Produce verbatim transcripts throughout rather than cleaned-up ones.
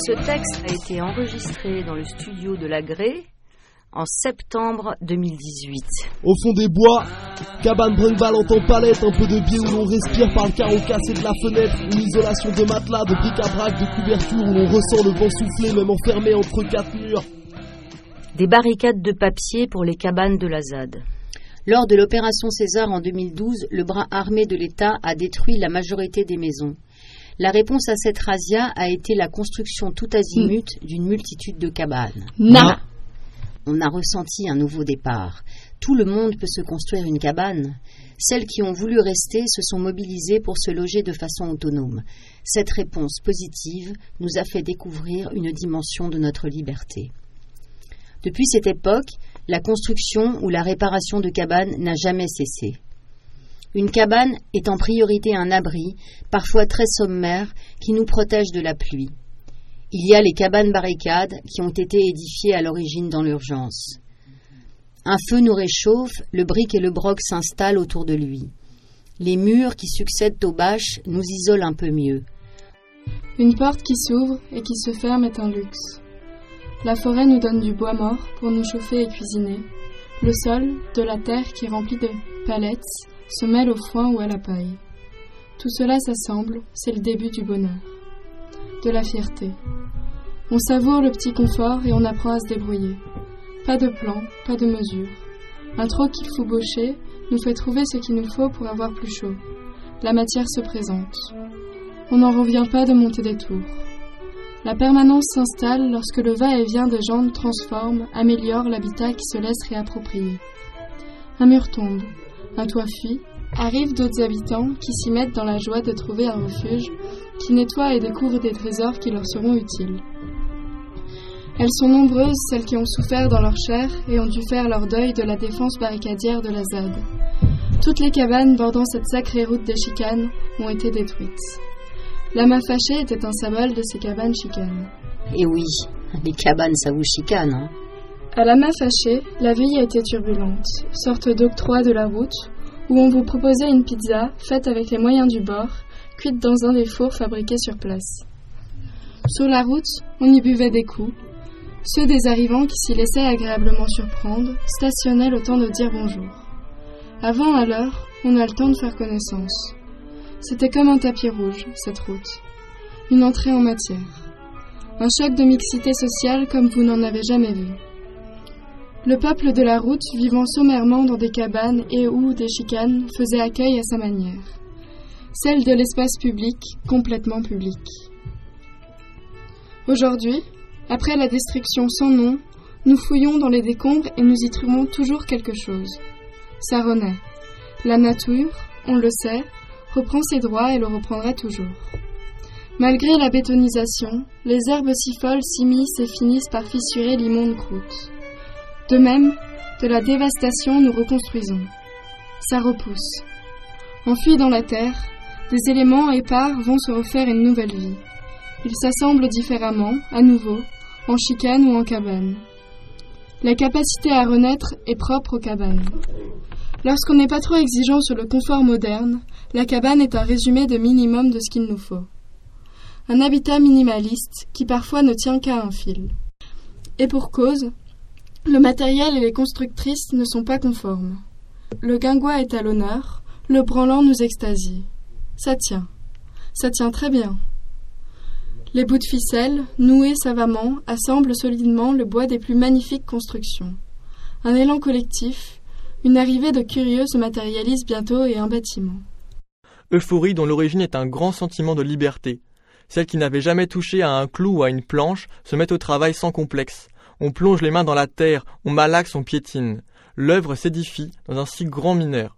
Ce texte a été enregistré dans le studio de La Grée en septembre deux mille dix-huit. Au fond des bois, cabane brinque-balle en temps palette, un peu de biais où l'on respire par le carreau cassé de la fenêtre, une isolation de matelas, de bric-à-brac, de couverture où l'on ressent le vent souffler même enfermé entre quatre murs. Des barricades de papier pour les cabanes de la Z A D. Lors de l'opération César en deux mille douze, le bras armé de l'État a détruit la majorité des maisons. La réponse à cette razzia a été la construction tout azimut mmh. d'une multitude de cabanes. Non. On a ressenti un nouveau départ. Tout le monde peut se construire une cabane. Celles qui ont voulu rester se sont mobilisées pour se loger de façon autonome. Cette réponse positive nous a fait découvrir une dimension de notre liberté. Depuis cette époque, la construction ou la réparation de cabanes n'a jamais cessé. Une cabane est en priorité un abri, parfois très sommaire, qui nous protège de la pluie. Il y a les cabanes barricades qui ont été édifiées à l'origine dans l'urgence. Un feu nous réchauffe, le brick et le broc s'installent autour de lui. Les murs qui succèdent aux bâches nous isolent un peu mieux. Une porte qui s'ouvre et qui se ferme est un luxe. La forêt nous donne du bois mort pour nous chauffer et cuisiner. Le sol, de la terre qui est remplie de palettes, se mêle au foin ou à la paille. Tout cela s'assemble, c'est le début du bonheur. De la fierté. On savoure le petit confort et on apprend à se débrouiller. Pas de plan, pas de mesure. Un trot qu'il faut baucher nous fait trouver ce qu'il nous faut pour avoir plus chaud. La matière se présente. On n'en revient pas de monter des tours. La permanence s'installe lorsque le va-et-vient des gens transforme, améliore l'habitat qui se laisse réapproprier. Un mur tombe, un toit fuit, arrivent d'autres habitants qui s'y mettent dans la joie de trouver un refuge, qui nettoient et découvrent des trésors qui leur seront utiles. Elles sont nombreuses, celles qui ont souffert dans leur chair et ont dû faire leur deuil de la défense barricadière de la Z A D. Toutes les cabanes bordant cette sacrée route des chicanes ont été détruites. L'amas fâché était un symbole de ces cabanes chicanes. Et oui, les cabanes ça vous chicane, hein. À l'amas fâché, la vie a été turbulente, sorte d'octroi de la route, où on vous proposait une pizza faite avec les moyens du bord, cuite dans un des fours fabriqués sur place. Sur la route, on y buvait des coups. Ceux des arrivants qui s'y laissaient agréablement surprendre stationnaient le temps de dire bonjour. Avant à l'heure, on a le temps de faire connaissance. C'était comme un tapis rouge, cette route. Une entrée en matière. Un choc de mixité sociale comme vous n'en avez jamais vu. Le peuple de la route, vivant sommairement dans des cabanes et ou des chicanes, faisait accueil à sa manière. Celle de l'espace public, complètement public. Aujourd'hui, après la destruction sans nom, nous fouillons dans les décombres et nous y trouvons toujours quelque chose. Ça renaît. La nature, on le sait, reprend ses droits et le reprendra toujours. Malgré la bétonisation, les herbes si folles s'immiscent et finissent par fissurer l'immonde croûte. De même, de la dévastation nous reconstruisons. Ça repousse. Enfuis dans la terre, des éléments épars vont se refaire une nouvelle vie. Ils s'assemblent différemment, à nouveau, en chicane ou en cabane. La capacité à renaître est propre aux cabanes. Lorsqu'on n'est pas trop exigeant sur le confort moderne, la cabane est un résumé de minimum de ce qu'il nous faut. Un habitat minimaliste qui parfois ne tient qu'à un fil. Et pour cause, le matériel et les constructrices ne sont pas conformes. Le guingois est à l'honneur, le branlant nous extasie. Ça tient. Ça tient très bien. Les bouts de ficelle, noués savamment, assemblent solidement le bois des plus magnifiques constructions. Un élan collectif, une arrivée de curieux se matérialise bientôt et un bâtiment. Euphorie dont l'origine est un grand sentiment de liberté. Celles qui n'avaient jamais touché à un clou ou à une planche se mettent au travail sans complexe. On plonge les mains dans la terre, on malaxe, on piétine. L'œuvre s'édifie dans un si grand mineur.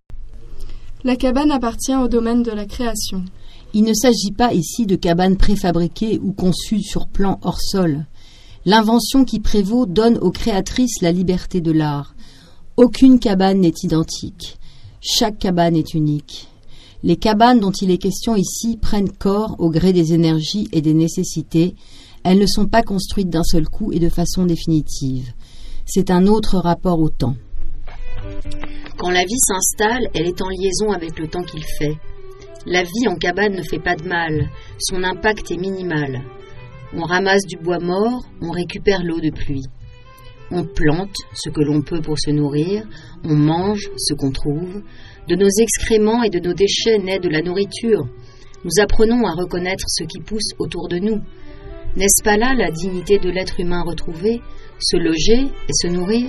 La cabane appartient au domaine de la création. Il ne s'agit pas ici de cabanes préfabriquées ou conçues sur plan hors sol. L'invention qui prévaut donne aux créatrices la liberté de l'art. Aucune cabane n'est identique. Chaque cabane est unique. Les cabanes dont il est question ici prennent corps au gré des énergies et des nécessités. Elles ne sont pas construites d'un seul coup et de façon définitive. C'est un autre rapport au temps. Quand la vie s'installe, elle est en liaison avec le temps qu'il fait. La vie en cabane ne fait pas de mal, son impact est minimal. On ramasse du bois mort, on récupère l'eau de pluie. On plante ce que l'on peut pour se nourrir, on mange ce qu'on trouve. De nos excréments et de nos déchets naît de la nourriture. Nous apprenons à reconnaître ce qui pousse autour de nous. N'est-ce pas là la dignité de l'être humain retrouvé, se loger et se nourrir?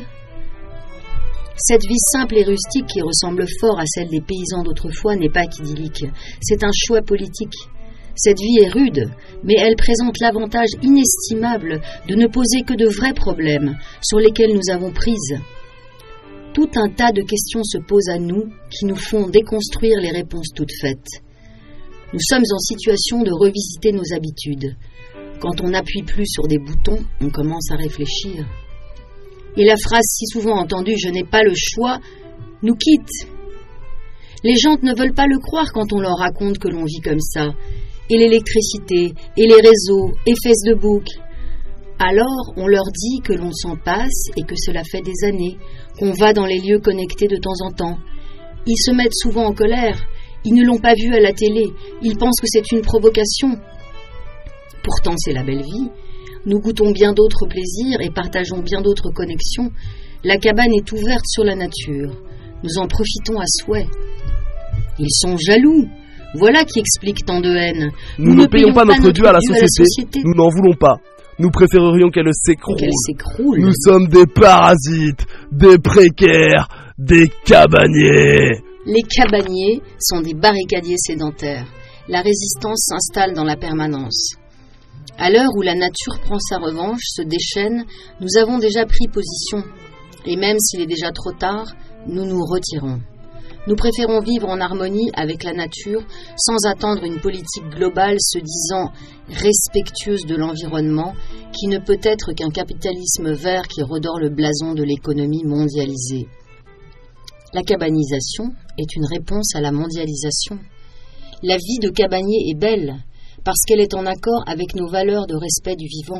Cette vie simple et rustique qui ressemble fort à celle des paysans d'autrefois n'est pas qu'idyllique, c'est un choix politique. Cette vie est rude, mais elle présente l'avantage inestimable de ne poser que de vrais problèmes sur lesquels nous avons prise. Tout un tas de questions se posent à nous qui nous font déconstruire les réponses toutes faites. Nous sommes en situation de revisiter nos habitudes. Quand on n'appuie plus sur des boutons, on commence à réfléchir. Et la phrase si souvent entendue « je n'ai pas le choix » nous quitte. Les gens ne veulent pas le croire quand on leur raconte que l'on vit comme ça. Et l'électricité, et les réseaux, et Facebook. Alors on leur dit que l'on s'en passe et que cela fait des années, qu'on va dans les lieux connectés de temps en temps. Ils se mettent souvent en colère. Ils ne l'ont pas vu à la télé. Ils pensent que c'est une provocation. Pourtant, c'est la belle vie. Nous goûtons bien d'autres plaisirs et partageons bien d'autres connexions. La cabane est ouverte sur la nature. Nous en profitons à souhait. Ils sont jaloux. Voilà qui explique tant de haine. Nous, Nous ne payons, payons pas, pas notre dû à la société. À la société. Nous n'en voulons pas. Nous préférerions qu'elle s'écroule. Qu'elle s'écroule. Nous sommes des parasites, des précaires, des cabaniers. Les cabaniers sont des barricadiers sédentaires. La résistance s'installe dans la permanence. À l'heure où la nature prend sa revanche, se déchaîne, nous avons déjà pris position. Et même s'il est déjà trop tard, nous nous retirons. Nous préférons vivre en harmonie avec la nature sans attendre une politique globale se disant respectueuse de l'environnement qui ne peut être qu'un capitalisme vert qui redore le blason de l'économie mondialisée. La cabanisation est une réponse à la mondialisation. La vie de cabanier est belle parce qu'elle est en accord avec nos valeurs de respect du vivant.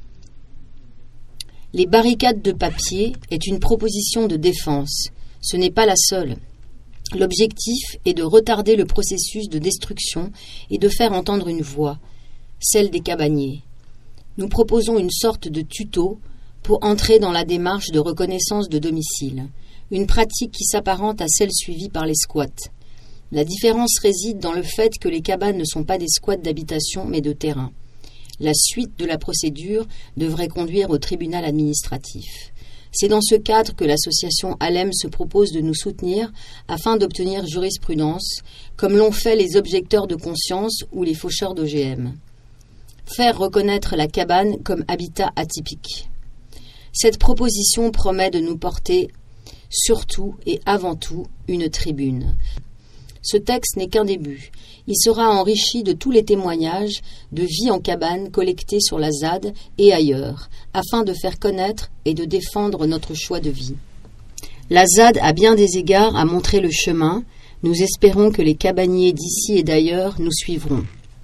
Les barricades de papier est une proposition de défense. Ce n'est pas la seule. L'objectif est de retarder le processus de destruction et de faire entendre une voix, celle des cabaniers. Nous proposons une sorte de tuto pour entrer dans la démarche de reconnaissance de domicile, une pratique qui s'apparente à celle suivie par les squats. La différence réside dans le fait que les cabanes ne sont pas des squats d'habitation mais de terrain. La suite de la procédure devrait conduire au tribunal administratif. C'est dans ce cadre que l'association Alem se propose de nous soutenir afin d'obtenir jurisprudence, comme l'ont fait les objecteurs de conscience ou les faucheurs d'O G M. Faire reconnaître la cabane comme habitat atypique. Cette proposition promet de nous porter surtout et avant tout une tribune. Ce texte n'est qu'un début. Il sera enrichi de tous les témoignages de vie en cabane collectés sur la Z A D et ailleurs, afin de faire connaître et de défendre notre choix de vie. La Z A D a bien des égards à montrer le chemin. Nous espérons que les cabaniers d'ici et d'ailleurs nous suivront.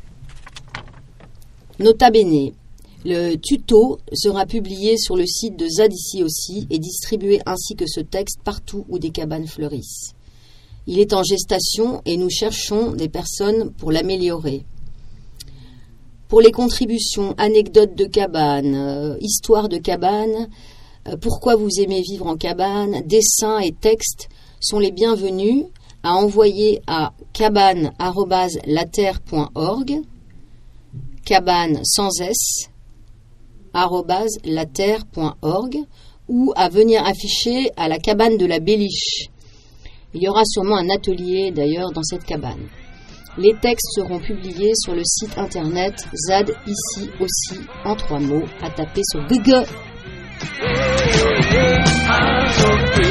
Nota bene, le tuto sera publié sur le site de Z A D ici aussi et distribué ainsi que ce texte partout où des cabanes fleurissent. Il est en gestation et nous cherchons des personnes pour l'améliorer. Pour les contributions, anecdotes de cabane, euh, histoire de cabane, euh, pourquoi vous aimez vivre en cabane, dessins et textes sont les bienvenus à envoyer à cabane arobase laterre point org, cabane sans s, arobase laterre point org, ou à venir afficher à la cabane de la Béliche. Il y aura sûrement un atelier d'ailleurs dans cette cabane. Les textes seront publiés sur le site internet Z A D ici aussi en trois mots à taper sur Google.